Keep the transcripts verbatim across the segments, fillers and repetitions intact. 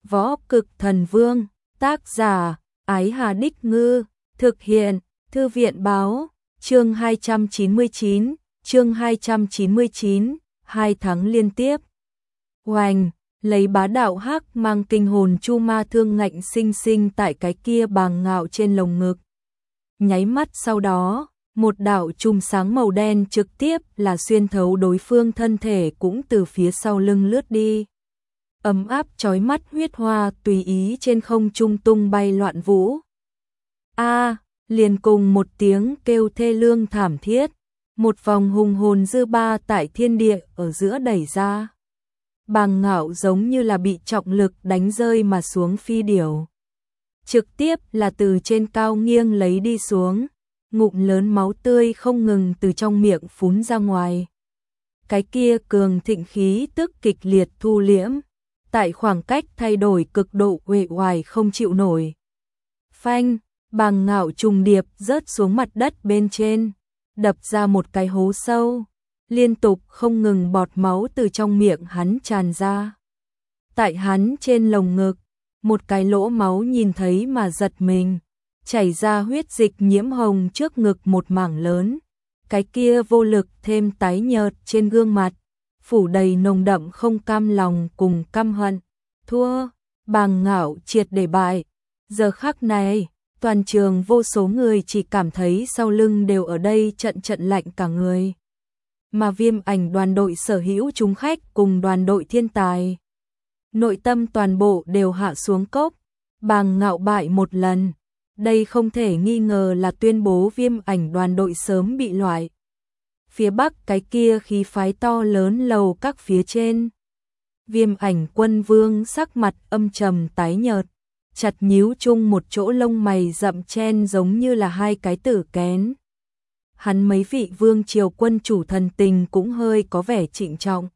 Võ Cực Thần Vương, tác giả, Ái Hà Đích Ngư, thực hiện, Thư viện báo, chương hai trăm chín mươi chín, chương hai trăm chín mươi chín, hai tháng liên tiếp. Oanh, lấy bá đạo hắc mang kinh hồn chu ma thương ngạnh sinh sinh tại cái kia bàng ngạo trên lồng ngực. Nháy mắt sau đó, một đạo chùm sáng màu đen trực tiếp là xuyên thấu đối phương thân thể cũng từ phía sau lưng lướt đi. Ấm áp chói mắt huyết hoa tùy ý trên không trung tung bay loạn vũ. A, liền cùng một tiếng kêu thê lương thảm thiết, một vòng hùng hồn dư ba tại thiên địa ở giữa đẩy ra. Bàng ngạo giống như là bị trọng lực đánh rơi mà xuống phi điểu. Trực tiếp là từ trên cao nghiêng lấy đi xuống, ngụm lớn máu tươi không ngừng từ trong miệng phún ra ngoài. Cái kia cường thịnh khí tức kịch liệt thu liễm, tại khoảng cách thay đổi cực độ uể oải không chịu nổi. Phanh, bàng ngạo trùng điệp rớt xuống mặt đất bên trên, đập ra một cái hố sâu, liên tục không ngừng bọt máu từ trong miệng hắn tràn ra. Tại hắn trên lồng ngực, một cái lỗ máu nhìn thấy mà giật mình, chảy ra huyết dịch nhiễm hồng trước ngực một mảng lớn, cái kia vô lực thêm tái nhợt trên gương mặt, phủ đầy nồng đậm không cam lòng cùng căm hận. Thua, bàng ngạo triệt để bại. Giờ khắc này, toàn trường vô số người chỉ cảm thấy sau lưng đều ở đây trận trận lạnh cả người. Mà Viêm Ảnh đoàn đội sở hữu chúng khách cùng đoàn đội thiên tài, nội tâm toàn bộ đều hạ xuống cốc. Bàng ngạo bại một lần, đây không thể nghi ngờ là tuyên bố Viêm Ảnh đoàn đội sớm bị loại. Phía bắc cái kia khí phái to lớn lầu các phía trên, Viêm Ảnh quân vương sắc mặt âm trầm tái nhợt, chặt nhíu chung một chỗ lông mày rậm chen giống như là hai cái tử kén. Hắn mấy vị vương triều quân chủ thần tình cũng hơi có vẻ trịnh trọng.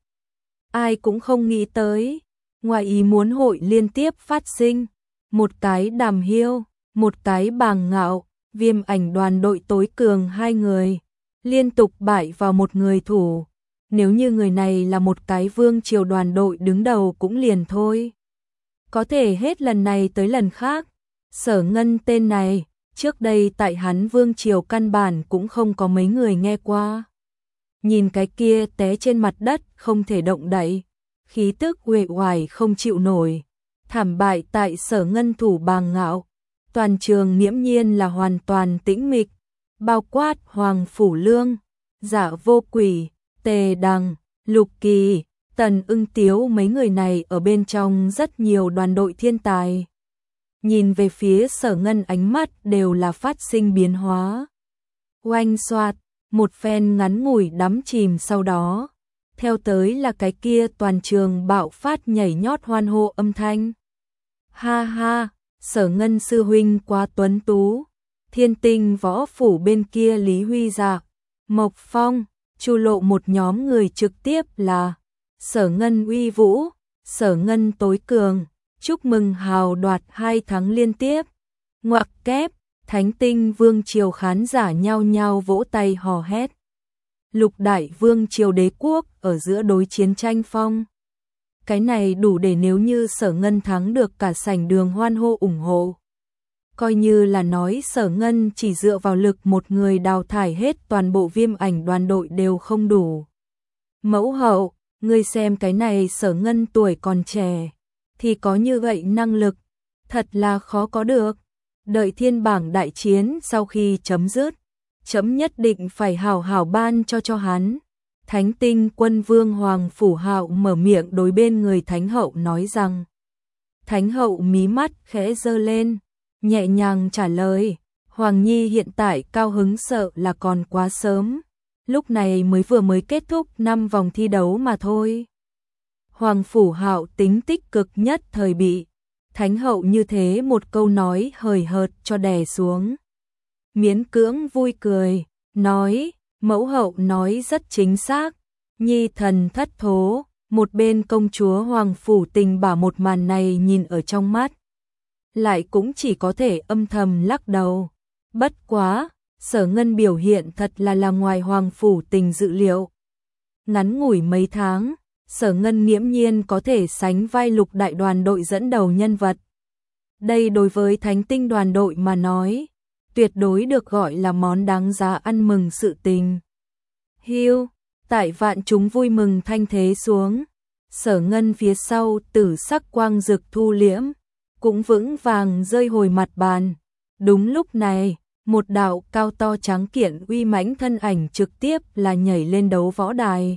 Ai cũng không nghĩ tới, ngoài ý muốn hội liên tiếp phát sinh, một cái Đàm Hiêu, một cái Bàng Ngạo, Viêm Ảnh đoàn đội tối cường hai người, liên tục bại vào một người thủ. Nếu như người này là một cái vương triều đoàn đội đứng đầu cũng liền thôi. Có thể hết lần này tới lần khác, Sở Ngân tên này, trước đây tại hắn vương triều căn bản cũng không có mấy người nghe qua. Nhìn cái kia té trên mặt đất không thể động đậy, khí tức uể oải không chịu nổi, thảm bại tại Sở Ngân thủ Bàng Ngạo. Toàn trường nghiễm nhiên là hoàn toàn tĩnh mịch, bao quát Hoàng Phủ Lương, Dạ Vô Quỷ, Tề Đằng, Lục Kỳ, Tần Ưng Tiếu mấy người này ở bên trong rất nhiều đoàn đội thiên tài. Nhìn về phía Sở Ngân ánh mắt đều là phát sinh biến hóa. Oanh xoạt, một phen ngắn ngủi đắm chìm sau đó, theo tới là cái kia toàn trường bạo phát nhảy nhót hoan hô âm thanh. Ha ha, Sở Ngân sư huynh quá tuấn tú. Thiên Tinh võ phủ bên kia Lý Huy Dạ, Mộc Phong, Chu Lộ một nhóm người trực tiếp là Sở Ngân uy vũ, Sở Ngân tối cường, chúc mừng hào đoạt hai tháng liên tiếp. Ngoặc kép, Thánh Tinh vương triều khán giả nhao nhao vỗ tay hò hét. Lục đại vương triều đế quốc ở giữa đối chiến tranh phong. Cái này đủ để nếu như Sở Ngân thắng được cả sảnh đường hoan hô ủng hộ. Coi như là nói Sở Ngân chỉ dựa vào lực một người đào thải hết toàn bộ Viêm Ảnh đoàn đội đều không đủ. Mẫu hậu, ngươi xem cái này Sở Ngân tuổi còn trẻ, thì có như vậy năng lực, thật là khó có được. Đợi thiên bảng đại chiến sau khi chấm dứt, chấm nhất định phải hảo hảo ban cho cho hắn. Thánh Tinh quân vương Hoàng Phủ Hạo mở miệng đối bên người Thánh hậu nói rằng. Thánh hậu mí mắt khẽ giơ lên, nhẹ nhàng trả lời, Hoàng Nhi hiện tại cao hứng sợ là còn quá sớm, lúc này mới vừa mới kết thúc năm vòng thi đấu mà thôi. Hoàng Phủ Hạo tính tích cực nhất thời bị Thánh hậu như thế một câu nói hời hợt cho đè xuống. Miễn cưỡng vui cười, nói, mẫu hậu nói rất chính xác, Nhi thần thất thố. Một bên công chúa Hoàng Phủ Tình Bảo một màn này nhìn ở trong mắt, lại cũng chỉ có thể âm thầm lắc đầu. Bất quá, Sở Ngân biểu hiện thật là là ngoài Hoàng Phủ Tình dự liệu. Ngắn ngủi mấy tháng, Sở Ngân nghiễm nhiên có thể sánh vai lục đại đoàn đội dẫn đầu nhân vật. Đây đối với Thánh Tinh đoàn đội mà nói, tuyệt đối được gọi là món đáng giá ăn mừng sự tình. Hiu, tại vạn chúng vui mừng thanh thế xuống, Sở Ngân phía sau tử sắc quang dực thu liễm, cũng vững vàng rơi hồi mặt bàn. Đúng lúc này, một đạo cao to trắng kiện uy mãnh thân ảnh trực tiếp là nhảy lên đấu võ đài.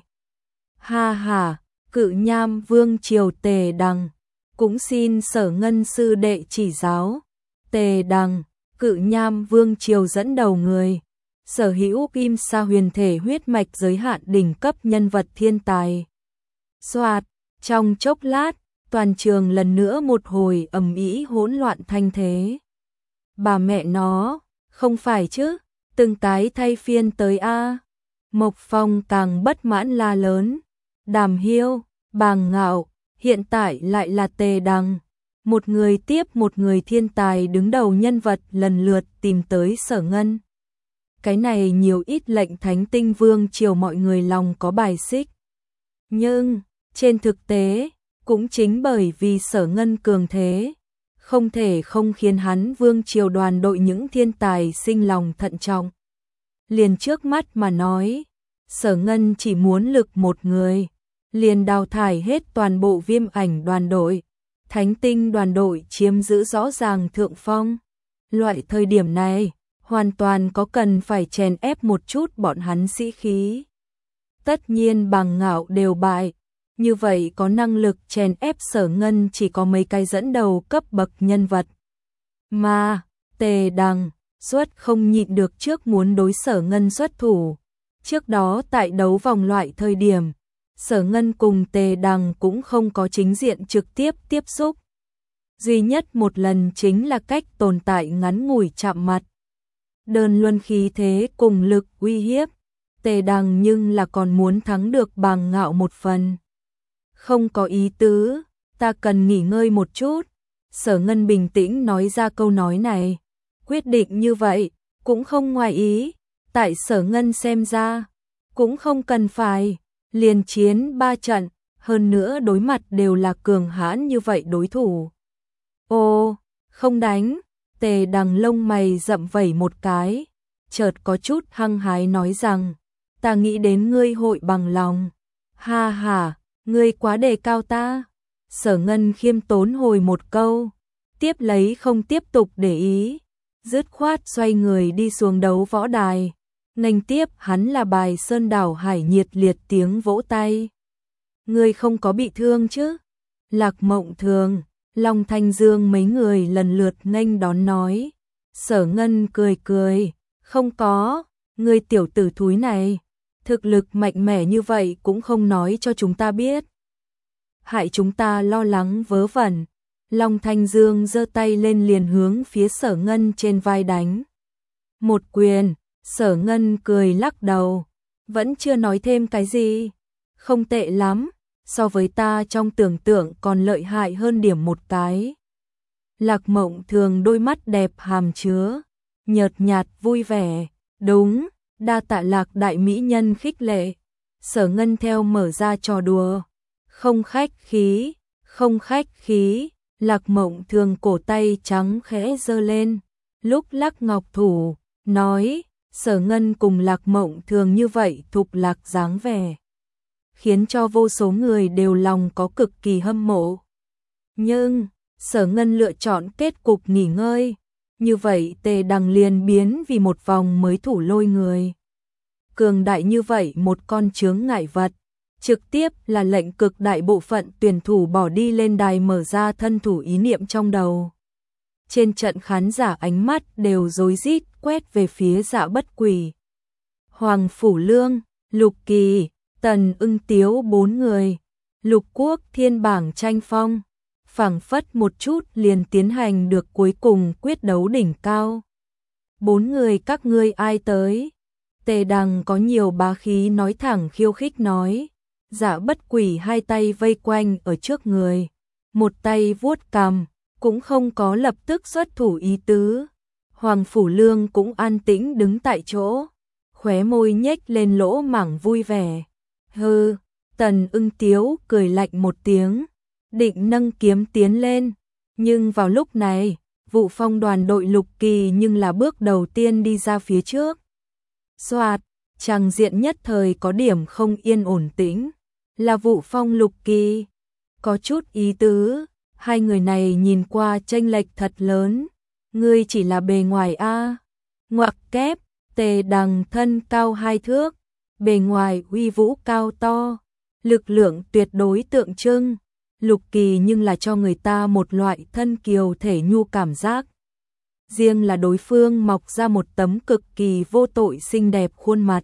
Ha ha, Cự Nham Vương triều Tề Đằng, cũng xin Sở Ngân sư đệ chỉ giáo. Tề Đằng, Cự Nham Vương triều dẫn đầu người, sở hữu kim sa huyền thể huyết mạch giới hạn đỉnh cấp nhân vật thiên tài. Soạt, trong chốc lát, toàn trường lần nữa một hồi ầm ĩ hỗn loạn thanh thế. Bà mẹ nó, không phải chứ, từng cái thay phiên tới a. Mộc Phong càng bất mãn la lớn. Đàm Hiêu, Bàng Ngạo, hiện tại lại là Tề Đằng. Một người tiếp một người thiên tài đứng đầu nhân vật lần lượt tìm tới Sở Ngân. Cái này nhiều ít lệnh Thánh Tinh Vương triều mọi người lòng có bài xích. Nhưng, trên thực tế, cũng chính bởi vì Sở Ngân cường thế, không thể không khiến hắn Vương triều đoàn đội những thiên tài sinh lòng thận trọng. Liền trước mắt mà nói, Sở Ngân chỉ muốn lực một người, liền đào thải hết toàn bộ Viêm Ảnh đoàn đội. Thánh Tinh đoàn đội chiếm giữ rõ ràng thượng phong. Loại thời điểm này, hoàn toàn có cần phải chèn ép một chút bọn hắn sĩ khí. Tất nhiên Bàng Ngạo đều bại, như vậy có năng lực chèn ép Sở Ngân chỉ có mấy cái dẫn đầu cấp bậc nhân vật. Mà, Tề Đằng, xuất không nhịn được trước muốn đối Sở Ngân xuất thủ. Trước đó tại đấu vòng loại thời điểm, Sở Ngân cùng Tề Đằng cũng không có chính diện trực tiếp tiếp xúc. Duy nhất một lần chính là cách tồn tại ngắn ngủi chạm mặt. Đơn luân khí thế cùng lực uy hiếp, Tề Đằng nhưng là còn muốn thắng được Bàng Ngạo một phần. Không có ý tứ, ta cần nghỉ ngơi một chút. Sở Ngân bình tĩnh nói ra câu nói này. Quyết định như vậy, cũng không ngoài ý. Tại Sở Ngân xem ra, cũng không cần phải liền chiến ba trận, hơn nữa đối mặt đều là cường hãn như vậy đối thủ. Ô, không đánh. Tề Đằng lông mày rậm vẩy một cái, chợt có chút hăng hái nói rằng, ta nghĩ đến ngươi hội bằng lòng. Ha ha, ngươi quá đề cao ta. Sở Ngân khiêm tốn hồi một câu, tiếp lấy không tiếp tục để ý, dứt khoát xoay người đi xuống đấu võ đài. Nghênh tiếp hắn là bài Sơn Đảo Hải nhiệt liệt tiếng vỗ tay. Ngươi không có bị thương chứ? Lạc Mộng Thường, Long Thanh Dương mấy người lần lượt nghênh đón nói. Sở Ngân cười cười, không có, ngươi tiểu tử thúi này, thực lực mạnh mẽ như vậy cũng không nói cho chúng ta biết. Hại chúng ta lo lắng vớ vẩn. Long Thanh Dương giơ tay lên liền hướng phía Sở Ngân trên vai đánh. Một quyền. Sở Ngân cười lắc đầu, vẫn chưa nói thêm cái gì. Không tệ lắm, so với ta trong tưởng tượng còn lợi hại hơn điểm một cái. Lạc Mộng Thường đôi mắt đẹp hàm chứa, nhợt nhạt vui vẻ, đúng, đa tạ Lạc đại mỹ nhân khích lệ. Sở Ngân theo mở ra trò đùa, không khách khí, không khách khí. Lạc Mộng Thường cổ tay trắng khẽ giơ lên, lúc lắc ngọc thủ, nói. Sở Ngân cùng Lạc Mộng Thường như vậy thục lạc dáng vẻ, khiến cho vô số người đều lòng có cực kỳ hâm mộ. Nhưng, Sở Ngân lựa chọn kết cục nghỉ ngơi, như vậy Tề Đằng liền biến vì một vòng mới thủ lôi người. Cường đại như vậy một con chướng ngại vật, trực tiếp là lệnh cực đại bộ phận tuyển thủ bỏ đi lên đài mở ra thân thủ ý niệm trong đầu. Trên trận khán giả ánh mắt đều rối rít quét về phía Dạ Bất Quỷ. Hoàng Phủ Lương, Lục Kỳ, Tần Ưng Tiếu bốn người, Lục Quốc thiên bảng tranh phong, phảng phất một chút liền tiến hành được cuối cùng quyết đấu đỉnh cao. Bốn người các ngươi ai tới? Tề Đằng có nhiều bá khí nói thẳng khiêu khích nói. Dạ Bất Quỷ hai tay vây quanh ở trước người, một tay vuốt cằm, cũng không có lập tức xuất thủ ý tứ. Hoàng Phủ Lương cũng an tĩnh đứng tại chỗ, khóe môi nhếch lên lỗ mảng vui vẻ. Hừ, Tần Ưng Tiếu cười lạnh một tiếng, định nâng kiếm tiến lên, nhưng vào lúc này, Vụ Phong đoàn đội Lục Kỳ nhưng là bước đầu tiên đi ra phía trước. Soạt, tràng diện nhất thời có điểm không yên ổn tĩnh, là Vụ Phong Lục Kỳ, có chút ý tứ, hai người này nhìn qua chênh lệch thật lớn, ngươi chỉ là bề ngoài a. Ngoặc kép, Tề Đằng thân cao hai thước, bề ngoài uy vũ cao to, lực lượng tuyệt đối tượng trưng, Lục Kỳ nhưng là cho người ta một loại thân kiều thể nhu cảm giác. Riêng là đối phương mọc ra một tấm cực kỳ vô tội xinh đẹp khuôn mặt,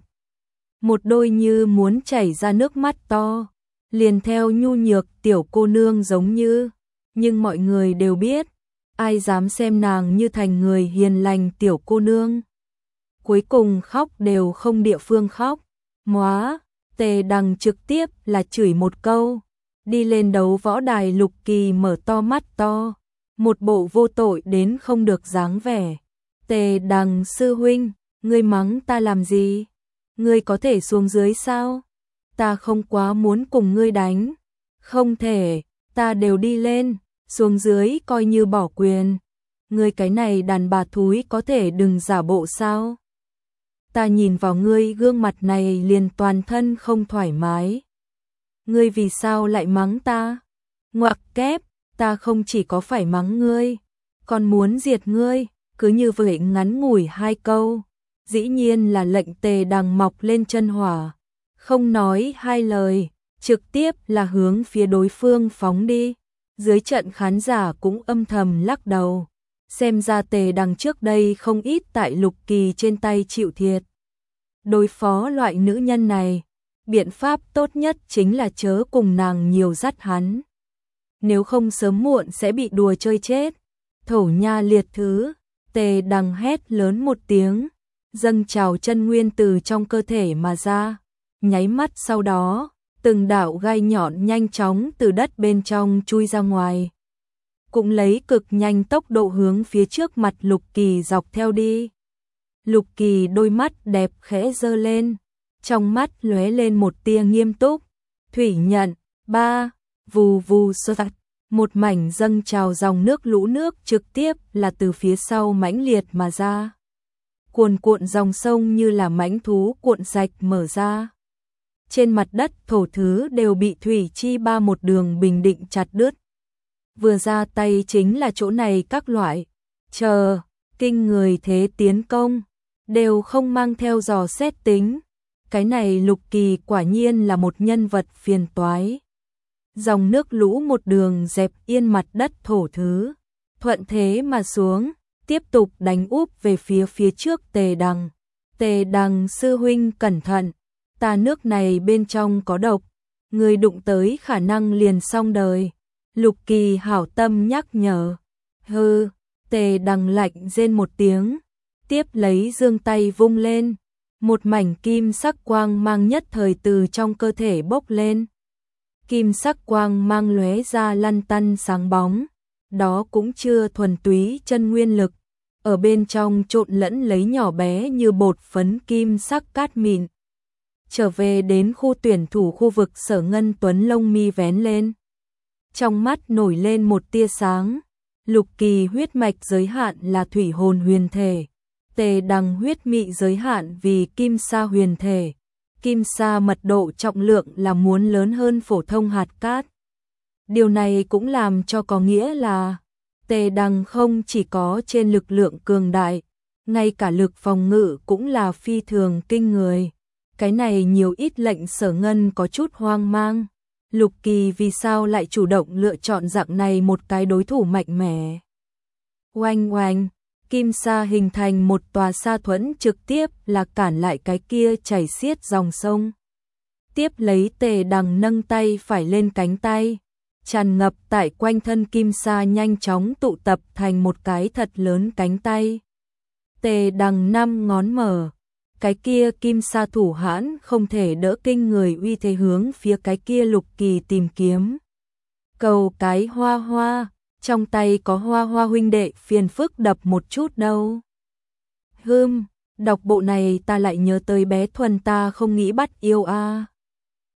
một đôi như muốn chảy ra nước mắt to, liền theo nhu nhược tiểu cô nương giống như, nhưng mọi người đều biết, ai dám xem nàng như thành người hiền lành tiểu cô nương. Cuối cùng khóc đều không địa phương khóc, móa, Tề Đằng trực tiếp là chửi một câu, đi lên đấu võ đài. Lục Kỳ mở to mắt to, một bộ vô tội đến không được dáng vẻ. Tề Đằng sư huynh, ngươi mắng ta làm gì? Ngươi có thể xuống dưới sao? Ta không quá muốn cùng ngươi đánh. Không thể, ta đều đi lên, xuống dưới coi như bỏ quyền. Ngươi cái này đàn bà thúi có thể đừng giả bộ sao? Ta nhìn vào ngươi gương mặt này liền toàn thân không thoải mái. Ngươi vì sao lại mắng ta? Ngoặc kép, ta không chỉ có phải mắng ngươi, còn muốn diệt ngươi. Cứ như vậy ngắn ngủi hai câu, dĩ nhiên là lệnh Tề Đằng mọc lên chân hỏa, không nói hai lời, trực tiếp là hướng phía đối phương phóng đi. Dưới trận khán giả cũng âm thầm lắc đầu, xem ra Tề Đằng trước đây không ít tại Lục Kỳ trên tay chịu thiệt. Đối phó loại nữ nhân này, biện pháp tốt nhất chính là chớ cùng nàng nhiều dắt hắn, nếu không sớm muộn sẽ bị đùa chơi chết. Thổ nha liệt thứ, Tề Đằng hét lớn một tiếng, dâng trào chân nguyên từ trong cơ thể mà ra, nháy mắt sau đó, từng đạo gai nhọn nhanh chóng từ đất bên trong chui ra ngoài, cũng lấy cực nhanh tốc độ hướng phía trước mặt Lục Kỳ dọc theo đi. Lục Kỳ đôi mắt đẹp khẽ giơ lên, trong mắt lóe lên một tia nghiêm túc. Thủy nhận, ba, vù vù soạt, một mảnh dâng trào dòng nước lũ nước trực tiếp là từ phía sau mãnh liệt mà ra. Cuồn cuộn dòng sông như là mãnh thú cuộn rạch mở ra. Trên mặt đất thổ thứ đều bị thủy chi ba một đường bình định chặt đứt. Vừa ra tay chính là chỗ này các loại, chờ, kinh người thế tiến công, đều không mang theo dò xét tính. Cái này Lục Kỳ quả nhiên là một nhân vật phiền toái. Dòng nước lũ một đường dẹp yên mặt đất thổ thứ, thuận thế mà xuống, tiếp tục đánh úp về phía phía trước Tề Đằng. Tề Đằng sư huynh cẩn thận, ta nước này bên trong có độc, người đụng tới khả năng liền xong đời. Lục Kỳ hảo tâm nhắc nhở. Hừ, Tề Đằng lạnh rên một tiếng, tiếp lấy giương tay vung lên, một mảnh kim sắc quang mang nhất thời từ trong cơ thể bốc lên. Kim sắc quang mang lóe ra lăn tăn sáng bóng, đó cũng chưa thuần túy chân nguyên lực, ở bên trong trộn lẫn lấy nhỏ bé như bột phấn kim sắc cát mịn. Trở về đến khu tuyển thủ khu vực, Sở Ngân Tuấn lông mi vén lên, trong mắt nổi lên một tia sáng. Lục Kỳ huyết mạch giới hạn là thủy hồn huyền thể, Tề Đằng huyết mị giới hạn vì kim sa huyền thể. Kim sa mật độ trọng lượng là muốn lớn hơn phổ thông hạt cát. Điều này cũng làm cho có nghĩa là Tề Đằng không chỉ có trên lực lượng cường đại, ngay cả lực phòng ngự cũng là phi thường kinh người. Cái này nhiều ít lệnh Sở Ngân có chút hoang mang. Lục Kỳ vì sao lại chủ động lựa chọn dạng này một cái đối thủ mạnh mẽ? Oanh oanh, kim sa hình thành một tòa sa thuẫn trực tiếp là cản lại cái kia chảy xiết dòng sông. Tiếp lấy Tề Đằng nâng tay phải lên cánh tay, tràn ngập tại quanh thân kim sa nhanh chóng tụ tập thành một cái thật lớn cánh tay. Tề Đằng năm ngón mở, cái kia kim sa thủ hãn không thể đỡ kinh người uy thế hướng phía cái kia Lục Kỳ tìm kiếm. Cầu cái hoa hoa, trong tay có hoa hoa huynh đệ phiền phức đập một chút đâu. Hưm, đọc bộ này ta lại nhớ tới bé Thuần ta không nghĩ bắt yêu a. À.